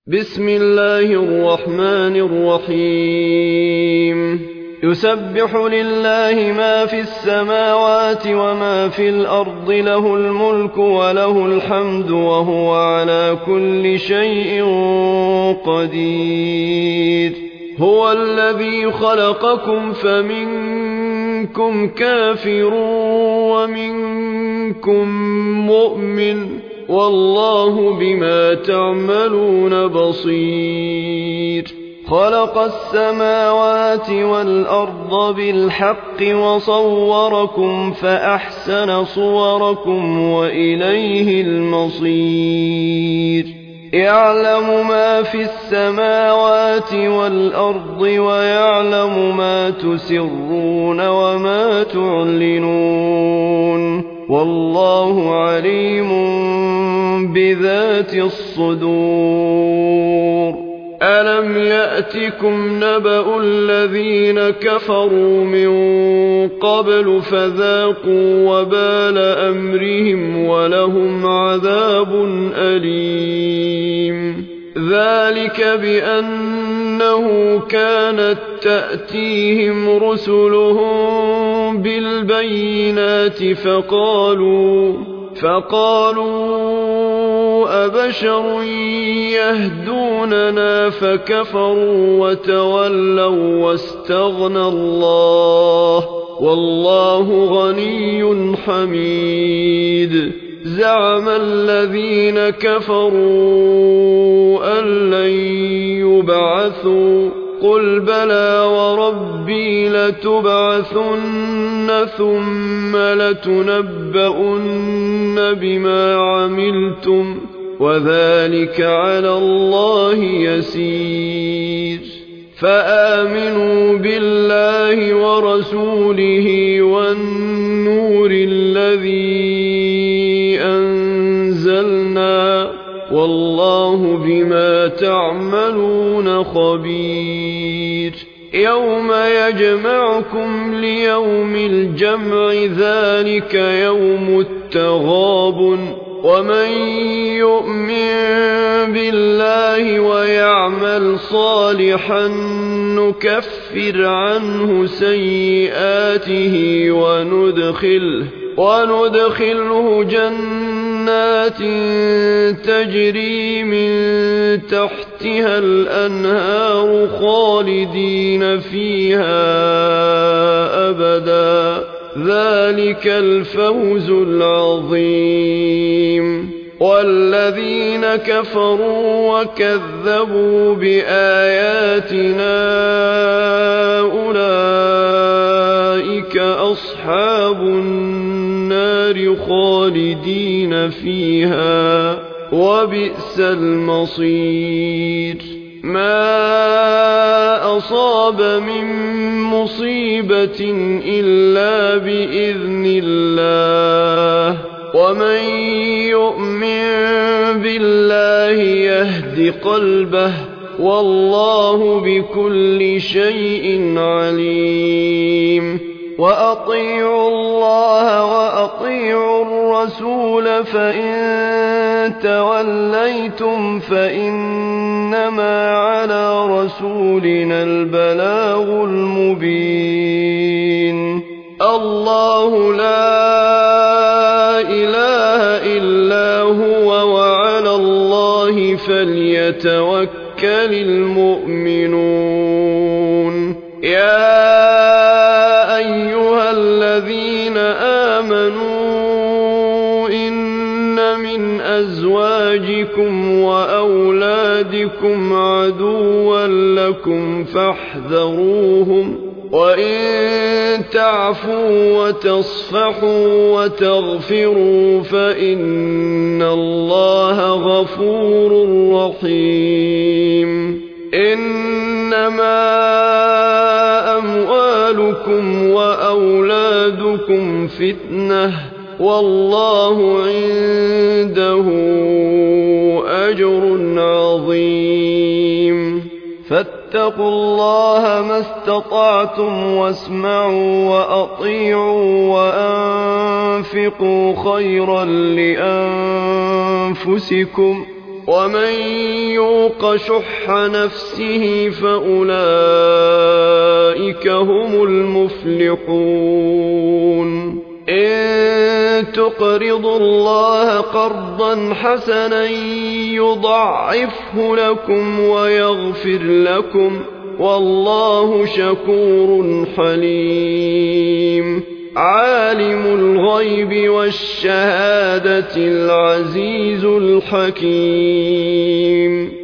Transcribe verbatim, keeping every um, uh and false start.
بسم الله الرحمن الرحيم يسبح لله ما في السماوات وما في الأرض له الملك وله الحمد وهو على كل شيء قدير هو الذي خلقكم فمنكم كافر ومنكم مؤمن والله بما تعملون بصير خلق السماوات والأرض بالحق وصوركم فأحسن صوركم وإليه المصير يعلم ما في السماوات والأرض ويعلم ما تسرون وما تعلنون والله عليم بذات الصدور ألم يأتكم نبأ الذين كفروا من قبل فذاقوا وبال أمرهم ولهم عذاب أليم ذلك بأنه كانت تأتيهم رسلهم بالبينات فقالوا فقالوا أبشر يهدوننا فكفروا وتولوا واستغنى الله والله غني حميد زعم الذين كفروا أن لن يبعثوا قل بلى وربي لتبعثن ثم لتنبؤن بما عملتم وذلك على الله يسير فآمنوا بالله ورسوله والنور الذي أنزلنا والله بما تعملون خبير يوم يجمعكم ليوم الجمع ذلك يوم التغابن ومن يؤمن بالله ويعمل صالحا نكفر عنه سيئاته وندخله, وندخله جنات تجري من تحتها الأنهار خالدين فيها أبدا ذلك الفوز العظيم والذين كفروا وكذبوا بآياتنا أولئك أصحاب النار خالدين فيها وبئس المصير ما أصاب من مصيبة إلا بإذن الله ومن يؤمن بالله يهد قلبه والله بكل شيء عليم وأطيعوا الله وأطيعوا الرسول فإن توليتم فإنما على رسولنا البلاغ المبين الله لا إله إلا هو وعلى الله فليتوكل المؤمنون يا أيها الذين آمنوا إن من أزواجكم وأولادكم عدوا لكم فاحذروهم وإن تعفوا وتصفحوا وتغفروا فإن الله غفور رحيم إنما أموالكم وأولادكم فتنة والله عنده أجر عظيم فاتقوا الله ما استطعتم واسمعوا وأطيعوا وأنفقوا خيرا لأنفسكم ومن يوق شح نفسه فأولئك هم المفلحون إن تقرضوا الله قرضا حسنا يضاعفه لكم ويغفر لكم والله شكور حليم عالم الغيب والشهادة العزيز الحكيم